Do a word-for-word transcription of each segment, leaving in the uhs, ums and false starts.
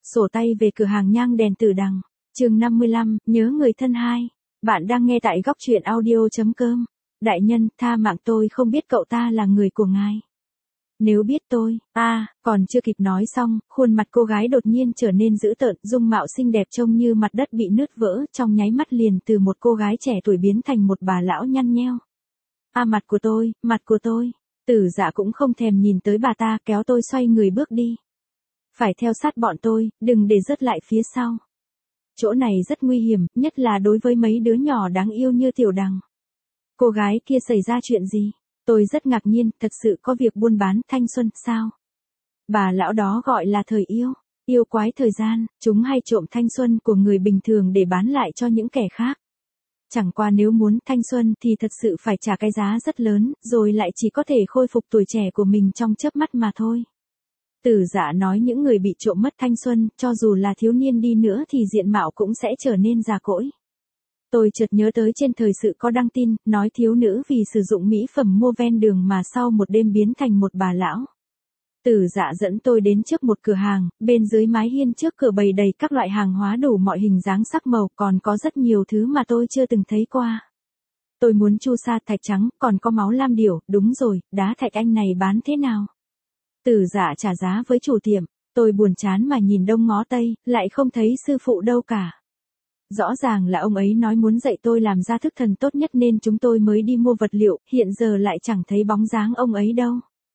Sổ tay về cửa hàng nhang đèn Tử Đằng. Chương năm mươi lăm, nhớ người thân hai. Bạn đang nghe tại góc truyện audio.com. Đại nhân, tha mạng tôi không biết cậu ta là người của ngài. Nếu biết tôi, a à, còn chưa kịp nói xong, khuôn mặt cô gái đột nhiên trở nên dữ tợn, dung mạo xinh đẹp trông như mặt đất bị nứt vỡ, trong nháy mắt liền từ một cô gái trẻ tuổi biến thành một bà lão nhăn nheo. A à, mặt của tôi, mặt của tôi. Tử Dạ cũng không thèm nhìn tới bà ta, kéo tôi xoay người bước đi. Phải theo sát bọn tôi, đừng để rớt lại phía sau. Chỗ này rất nguy hiểm, nhất là đối với mấy đứa nhỏ đáng yêu như Tiểu Đằng. Cô gái kia xảy ra chuyện gì? Tôi rất ngạc nhiên, thật sự có việc buôn bán thanh xuân, sao? Bà lão đó gọi là thời yêu, yêu quái thời gian, chúng hay trộm thanh xuân của người bình thường để bán lại cho những kẻ khác. Chẳng qua nếu muốn thanh xuân thì thật sự phải trả cái giá rất lớn, rồi lại chỉ có thể khôi phục tuổi trẻ của mình trong chớp mắt mà thôi. Tử Dạ nói những người bị trộm mất thanh xuân, cho dù là thiếu niên đi nữa thì diện mạo cũng sẽ trở nên già cỗi. Tôi chợt nhớ tới trên thời sự có đăng tin, nói thiếu nữ vì sử dụng mỹ phẩm mua ven đường mà sau một đêm biến thành một bà lão. Tử Dạ dẫn tôi đến trước một cửa hàng, bên dưới mái hiên trước cửa bày đầy các loại hàng hóa đủ mọi hình dáng sắc màu, còn có rất nhiều thứ mà tôi chưa từng thấy qua. Tôi muốn chu sa thạch trắng, còn có máu lam điểu, đúng rồi, đá thạch anh này bán thế nào? Tử Dạ trả giá với chủ tiệm, tôi buồn chán mà nhìn đông ngó tây, lại không thấy sư phụ đâu cả. Rõ ràng là ông ấy nói muốn dạy tôi làm ra thức thần tốt nhất nên chúng tôi mới đi mua vật liệu, hiện giờ lại chẳng thấy bóng dáng ông ấy đâu.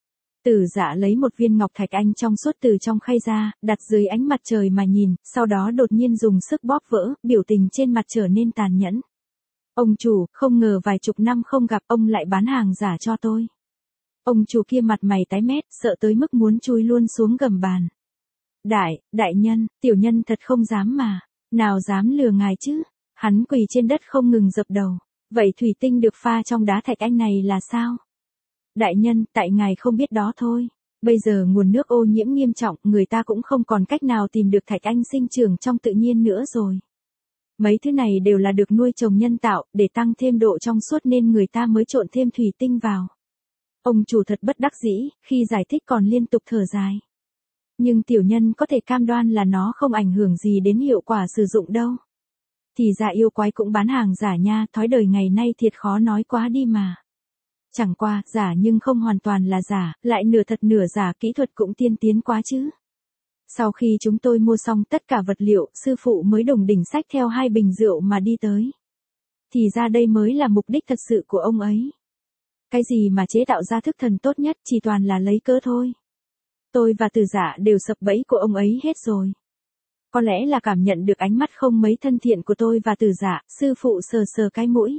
Tử Dạ lấy một viên ngọc thạch anh trong suốt từ trong khay ra, đặt dưới ánh mặt trời mà nhìn, sau đó đột nhiên dùng sức bóp vỡ, biểu tình trên mặt trở nên tàn nhẫn. Ông chủ, không ngờ vài chục năm không gặp ông lại bán hàng giả cho tôi. Ông chủ kia mặt mày tái mét, sợ tới mức muốn chui luôn xuống gầm bàn. Đại, đại nhân, tiểu nhân thật không dám mà. Nào dám lừa ngài chứ? Hắn quỳ trên đất không ngừng dập đầu. Vậy thủy tinh được pha trong đá thạch anh này là sao? Đại nhân, tại ngài không biết đó thôi. Bây giờ nguồn nước ô nhiễm nghiêm trọng, người ta cũng không còn cách nào tìm được thạch anh sinh trưởng trong tự nhiên nữa rồi. Mấy thứ này đều là được nuôi trồng nhân tạo, để tăng thêm độ trong suốt nên người ta mới trộn thêm thủy tinh vào. Ông chủ thật bất đắc dĩ, khi giải thích còn liên tục thở dài. Nhưng tiểu nhân có thể cam đoan là nó không ảnh hưởng gì đến hiệu quả sử dụng đâu. Thì ra yêu quái cũng bán hàng giả nha, thói đời ngày nay thiệt khó nói quá đi mà. Chẳng qua, giả nhưng không hoàn toàn là giả, lại nửa thật nửa giả, kỹ thuật cũng tiên tiến quá chứ. Sau khi chúng tôi mua xong tất cả vật liệu, sư phụ mới đùng đỉnh xách theo hai bình rượu mà đi tới. Thì ra đây mới là mục đích thật sự của ông ấy. Cái gì mà chế tạo ra thức thần tốt nhất chỉ toàn là lấy cớ thôi. Tôi và Tử Dạ đều sập bẫy của ông ấy hết rồi. Có lẽ là cảm nhận được ánh mắt không mấy thân thiện của tôi và Tử Dạ, sư phụ sờ sờ cái mũi.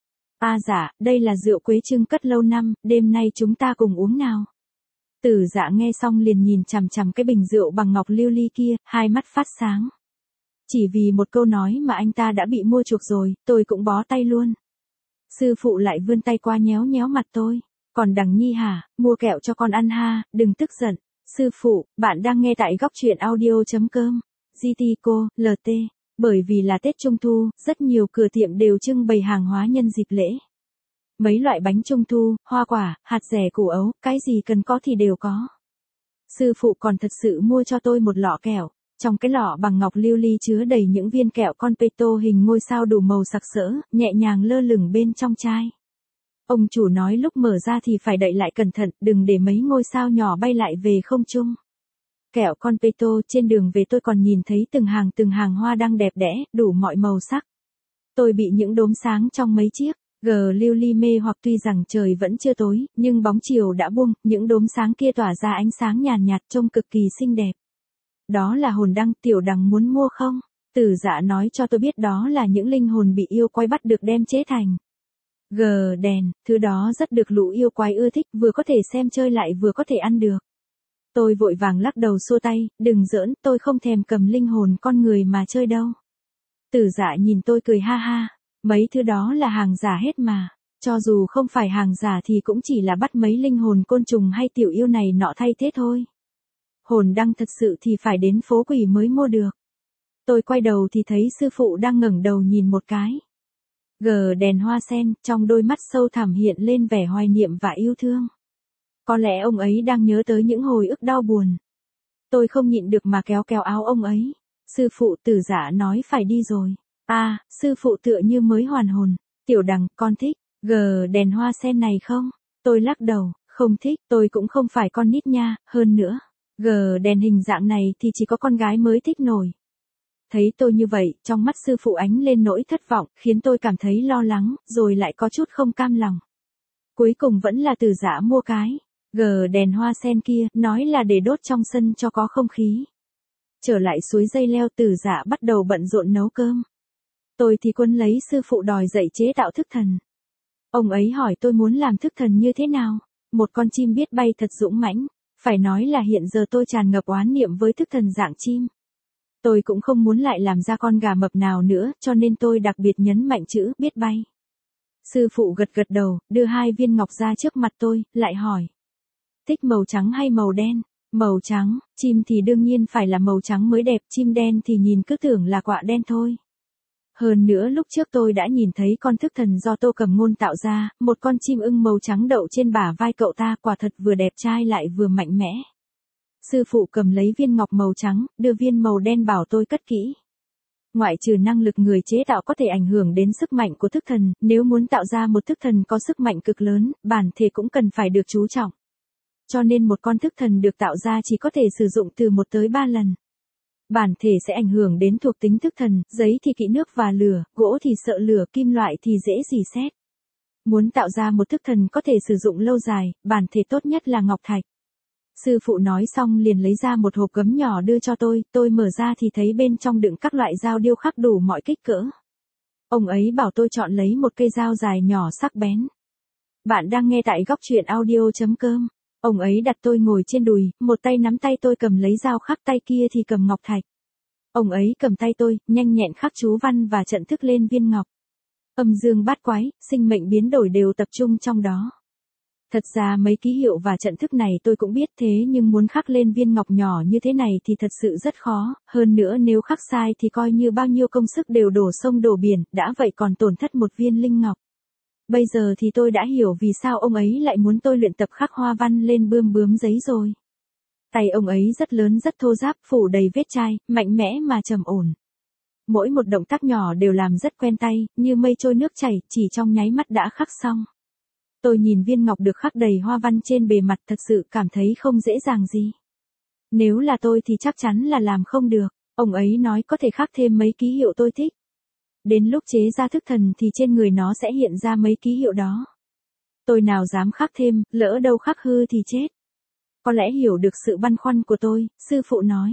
A à dạ, đây là rượu quế trưng cất lâu năm, đêm nay chúng ta cùng uống nào. Tử Dạ nghe xong liền nhìn chằm chằm cái bình rượu bằng ngọc lưu ly kia, hai mắt phát sáng. Chỉ vì một câu nói mà anh ta đã bị mua chuộc rồi, tôi cũng bó tay luôn. Sư phụ lại vươn tay qua nhéo nhéo mặt tôi. Còn Đằng Nhi hả, mua kẹo cho con ăn ha, đừng tức giận. Sư phụ, bạn đang nghe tại góc truyện audio.com. giê tê cô, lờ tê. Bởi vì là Tết Trung Thu, rất nhiều cửa tiệm đều trưng bày hàng hóa nhân dịp lễ. Mấy loại bánh Trung Thu, hoa quả, hạt dẻ củ ấu, cái gì cần có thì đều có. Sư phụ còn thật sự mua cho tôi một lọ kẹo. Trong cái lọ bằng ngọc lưu ly chứa đầy những viên kẹo con peto hình ngôi sao đủ màu sặc sỡ, nhẹ nhàng lơ lửng bên trong chai. Ông chủ nói lúc mở ra thì phải đậy lại cẩn thận, đừng để mấy ngôi sao nhỏ bay lại về không trung. Kẹo con peto trên đường về tôi còn nhìn thấy từng hàng từng hàng hoa đăng đẹp đẽ, đủ mọi màu sắc. Tôi bị những đốm sáng trong mấy chiếc gờ lưu ly mê hoặc, tuy rằng trời vẫn chưa tối, nhưng bóng chiều đã buông, những đốm sáng kia tỏa ra ánh sáng nhàn nhạt trông cực kỳ xinh đẹp. Đó là hồn đăng, Tiểu Đằng muốn mua không? Tử Dạ nói cho tôi biết đó là những linh hồn bị yêu quái bắt được đem chế thành. Gờ đèn, thứ đó rất được lũ yêu quái ưa thích, vừa có thể xem chơi lại vừa có thể ăn được. Tôi vội vàng lắc đầu xua tay, đừng giỡn, tôi không thèm cầm linh hồn con người mà chơi đâu. Tử Dạ nhìn tôi cười ha ha, mấy thứ đó là hàng giả hết mà, cho dù không phải hàng giả thì cũng chỉ là bắt mấy linh hồn côn trùng hay tiểu yêu này nọ thay thế thôi. Hồn đăng thật sự thì phải đến phố quỷ mới mua được. Tôi quay đầu thì thấy sư phụ đang ngẩng đầu nhìn một cái. Gờ đèn hoa sen, trong đôi mắt sâu thẳm hiện lên vẻ hoài niệm và yêu thương. Có lẽ ông ấy đang nhớ tới những hồi ức đau buồn. Tôi không nhịn được mà kéo kéo áo ông ấy. Sư phụ, Tử Dạ nói phải đi rồi. À, sư phụ tựa như mới hoàn hồn. Tiểu Đằng, con thích gờ đèn hoa sen này không? Tôi lắc đầu, không thích, tôi cũng không phải con nít nha, hơn nữa. Gờ đèn hình dạng này thì chỉ có con gái mới thích nổi. Thấy tôi như vậy, trong mắt sư phụ ánh lên nỗi thất vọng, khiến tôi cảm thấy lo lắng, rồi lại có chút không cam lòng. Cuối cùng vẫn là Tử Dạ mua cái gờ đèn hoa sen kia, nói là để đốt trong sân cho có không khí. Trở lại suối dây leo, Tử Dạ bắt đầu bận rộn nấu cơm. Tôi thì quấn lấy sư phụ đòi dạy chế tạo thức thần. Ông ấy hỏi tôi muốn làm thức thần như thế nào. Một con chim biết bay thật dũng mãnh. Phải nói là hiện giờ tôi tràn ngập oán niệm với thức thần dạng chim. Tôi cũng không muốn lại làm ra con gà mập nào nữa, cho nên tôi đặc biệt nhấn mạnh chữ biết bay. Sư phụ gật gật đầu, đưa hai viên ngọc ra trước mặt tôi, lại hỏi. Thích màu trắng hay màu đen? Màu trắng, chim thì đương nhiên phải là màu trắng mới đẹp, chim đen thì nhìn cứ tưởng là quạ đen thôi. Hơn nữa lúc trước tôi đã nhìn thấy con thức thần do Tô Cầm Ngôn tạo ra, một con chim ưng màu trắng đậu trên bả vai cậu ta, quả thật vừa đẹp trai lại vừa mạnh mẽ. Sư phụ cầm lấy viên ngọc màu trắng, đưa viên màu đen bảo tôi cất kỹ. Ngoại trừ năng lực người chế tạo có thể ảnh hưởng đến sức mạnh của thức thần, nếu muốn tạo ra một thức thần có sức mạnh cực lớn, bản thể cũng cần phải được chú trọng. Cho nên một con thức thần được tạo ra chỉ có thể sử dụng từ một tới ba lần. Bản thể sẽ ảnh hưởng đến thuộc tính thức thần, giấy thì kỵ nước và lửa, gỗ thì sợ lửa, kim loại thì dễ rỉ sét. Muốn tạo ra một thức thần có thể sử dụng lâu dài, bản thể tốt nhất là ngọc thạch. Sư phụ nói xong liền lấy ra một hộp gấm nhỏ đưa cho tôi, tôi mở ra thì thấy bên trong đựng các loại dao điêu khắc đủ mọi kích cỡ. Ông ấy bảo tôi chọn lấy một cây dao dài nhỏ sắc bén. Bạn đang nghe tại góc truyện audio chấm com. Ông ấy đặt tôi ngồi trên đùi, một tay nắm tay tôi cầm lấy dao khắc, tay kia thì cầm ngọc thạch. Ông ấy cầm tay tôi, nhanh nhẹn khắc chú văn và trận thức lên viên ngọc. Âm dương bát quái, sinh mệnh biến đổi đều tập trung trong đó. Thật ra mấy ký hiệu và trận thức này tôi cũng biết, thế nhưng muốn khắc lên viên ngọc nhỏ như thế này thì thật sự rất khó, hơn nữa nếu khắc sai thì coi như bao nhiêu công sức đều đổ sông đổ biển, đã vậy còn tổn thất một viên linh ngọc. Bây giờ thì tôi đã hiểu vì sao ông ấy lại muốn tôi luyện tập khắc hoa văn lên bươm bướm giấy rồi. Tay ông ấy rất lớn rất thô ráp, phủ đầy vết chai, mạnh mẽ mà trầm ổn. Mỗi một động tác nhỏ đều làm rất quen tay, như mây trôi nước chảy, chỉ trong nháy mắt đã khắc xong. Tôi nhìn viên ngọc được khắc đầy hoa văn trên bề mặt, thật sự cảm thấy không dễ dàng gì. Nếu là tôi thì chắc chắn là làm không được. Ông ấy nói có thể khắc thêm mấy ký hiệu tôi thích. Đến lúc chế ra thức thần thì trên người nó sẽ hiện ra mấy ký hiệu đó. Tôi nào dám khắc thêm, lỡ đâu khắc hư thì chết. Có lẽ hiểu được sự băn khoăn của tôi, sư phụ nói.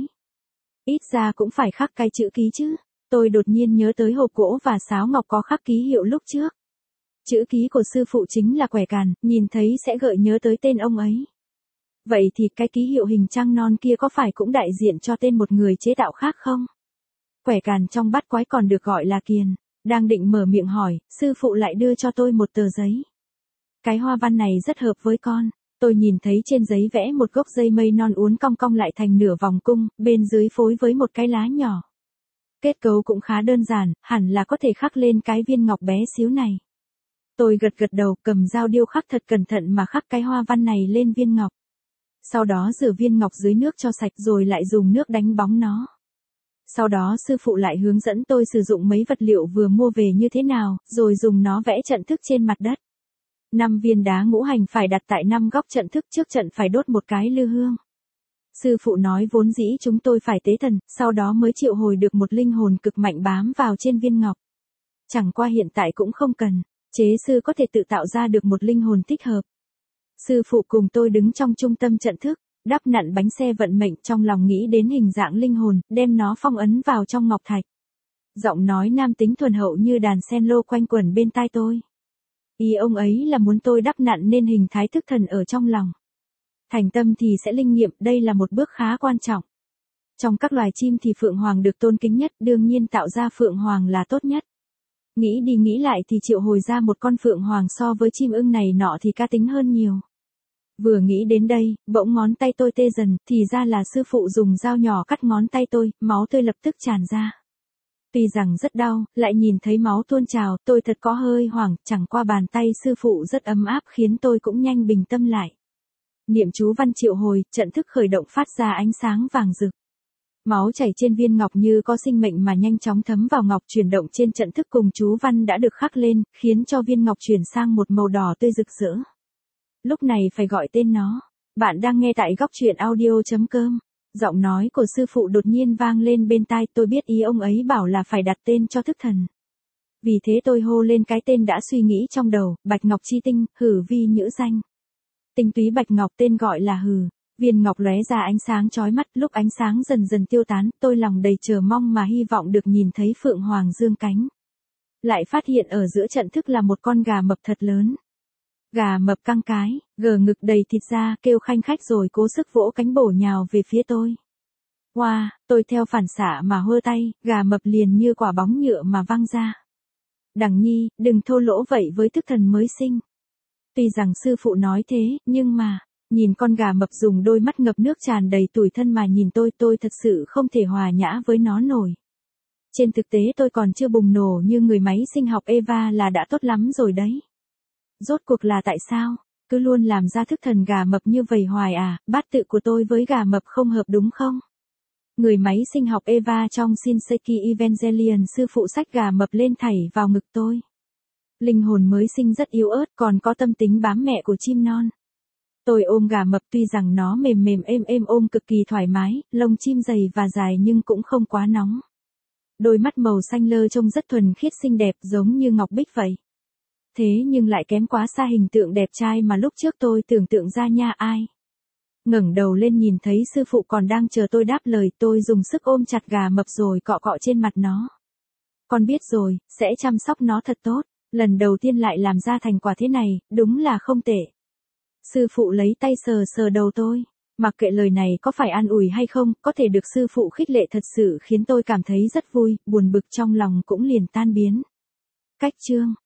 Ít ra cũng phải khắc cái chữ ký chứ. Tôi đột nhiên nhớ tới hộp gỗ và sáo ngọc có khắc ký hiệu lúc trước. Chữ ký của sư phụ chính là quẻ càn, nhìn thấy sẽ gợi nhớ tới tên ông ấy. Vậy thì cái ký hiệu hình trăng non kia có phải cũng đại diện cho tên một người chế tạo khác không? Quẻ càn trong bát quái còn được gọi là kiền. Đang định mở miệng hỏi, sư phụ lại đưa cho tôi một tờ giấy. Cái hoa văn này rất hợp với con. Tôi nhìn thấy trên giấy vẽ một gốc dây mây non uốn cong cong lại thành nửa vòng cung, bên dưới phối với một cái lá nhỏ. Kết cấu cũng khá đơn giản, hẳn là có thể khắc lên cái viên ngọc bé xíu này. Tôi gật gật đầu, cầm dao điêu khắc thật cẩn thận mà khắc cái hoa văn này lên viên ngọc. Sau đó rửa viên ngọc dưới nước cho sạch rồi lại dùng nước đánh bóng nó. Sau đó sư phụ lại hướng dẫn tôi sử dụng mấy vật liệu vừa mua về như thế nào, rồi dùng nó vẽ trận thức trên mặt đất. Năm viên đá ngũ hành phải đặt tại năm góc trận thức, trước trận phải đốt một cái lư hương. Sư phụ nói vốn dĩ chúng tôi phải tế thần, sau đó mới triệu hồi được một linh hồn cực mạnh bám vào trên viên ngọc. Chẳng qua hiện tại cũng không cần, chế sư có thể tự tạo ra được một linh hồn thích hợp. Sư phụ cùng tôi đứng trong trung tâm trận thức, đắp nặn bánh xe vận mệnh, trong lòng nghĩ đến hình dạng linh hồn, đem nó phong ấn vào trong ngọc thạch. Giọng nói nam tính thuần hậu như đàn sen lô quanh quẩn bên tai tôi. Ý ông ấy là muốn tôi đắp nặn nên hình thái thức thần ở trong lòng. Thành tâm thì sẽ linh nghiệm, đây là một bước khá quan trọng. Trong các loài chim thì phượng hoàng được tôn kính nhất, đương nhiên tạo ra phượng hoàng là tốt nhất. Nghĩ đi nghĩ lại thì triệu hồi ra một con phượng hoàng so với chim ưng này nọ thì cá tính hơn nhiều. Vừa nghĩ đến đây, bỗng ngón tay tôi tê dần, thì ra là sư phụ dùng dao nhỏ cắt ngón tay tôi, máu tươi lập tức tràn ra. Tuy rằng rất đau, lại nhìn thấy máu tuôn trào, tôi thật có hơi hoảng, chẳng qua bàn tay sư phụ rất ấm áp khiến tôi cũng nhanh bình tâm lại. Niệm chú văn triệu hồi, trận thức khởi động phát ra ánh sáng vàng rực. Máu chảy trên viên ngọc như có sinh mệnh mà nhanh chóng thấm vào ngọc, chuyển động trên trận thức cùng chú văn đã được khắc lên, khiến cho viên ngọc chuyển sang một màu đỏ tươi rực rỡ. Lúc này phải gọi tên nó. Bạn đang nghe tại góc truyện audio.com. Giọng nói của sư phụ đột nhiên vang lên bên tai, tôi biết ý ông ấy bảo là phải đặt tên cho thức thần. Vì thế tôi hô lên cái tên đã suy nghĩ trong đầu, Bạch Ngọc Chi Tinh, hử vi nhữ danh. Tinh túy bạch ngọc, tên gọi là hử. Viên ngọc lóe ra ánh sáng chói mắt, lúc ánh sáng dần dần tiêu tán, tôi lòng đầy chờ mong mà hy vọng được nhìn thấy phượng hoàng dương cánh. Lại phát hiện ở giữa trận thức là một con gà mập thật lớn. Gà mập căng cái, gờ ngực đầy thịt ra, kêu khanh khách rồi cố sức vỗ cánh bổ nhào về phía tôi. Wow, tôi theo phản xạ mà hơ tay, gà mập liền như quả bóng nhựa mà văng ra. Đằng nhi, đừng thô lỗ vậy với thức thần mới sinh. Tuy rằng sư phụ nói thế, nhưng mà, nhìn con gà mập dùng đôi mắt ngập nước tràn đầy tủi thân mà nhìn tôi, tôi thật sự không thể hòa nhã với nó nổi. Trên thực tế tôi còn chưa bùng nổ như người máy sinh học Eva là đã tốt lắm rồi đấy. Rốt cuộc là tại sao, cứ luôn làm ra thức thần gà mập như vậy hoài à, bát tự của tôi với gà mập không hợp đúng không? Người máy sinh học Eva trong Shinseki Evangelion sư phụ xách gà mập lên thảy vào ngực tôi. Linh hồn mới sinh rất yếu ớt, còn có tâm tính bám mẹ của chim non. Tôi ôm gà mập, tuy rằng nó mềm mềm êm êm ôm cực kỳ thoải mái, lông chim dày và dài nhưng cũng không quá nóng. Đôi mắt màu xanh lơ trông rất thuần khiết xinh đẹp giống như ngọc bích vậy. Thế nhưng lại kém quá xa hình tượng đẹp trai mà lúc trước tôi tưởng tượng ra nha ai. Ngẩng đầu lên nhìn thấy sư phụ còn đang chờ tôi đáp lời, tôi dùng sức ôm chặt gà mập rồi cọ cọ trên mặt nó. Con biết rồi, sẽ chăm sóc nó thật tốt, lần đầu tiên lại làm ra thành quả thế này, đúng là không tệ. Sư phụ lấy tay sờ sờ đầu tôi, mặc kệ lời này có phải an ủi hay không, có thể được sư phụ khích lệ thật sự khiến tôi cảm thấy rất vui, buồn bực trong lòng cũng liền tan biến. Cách chương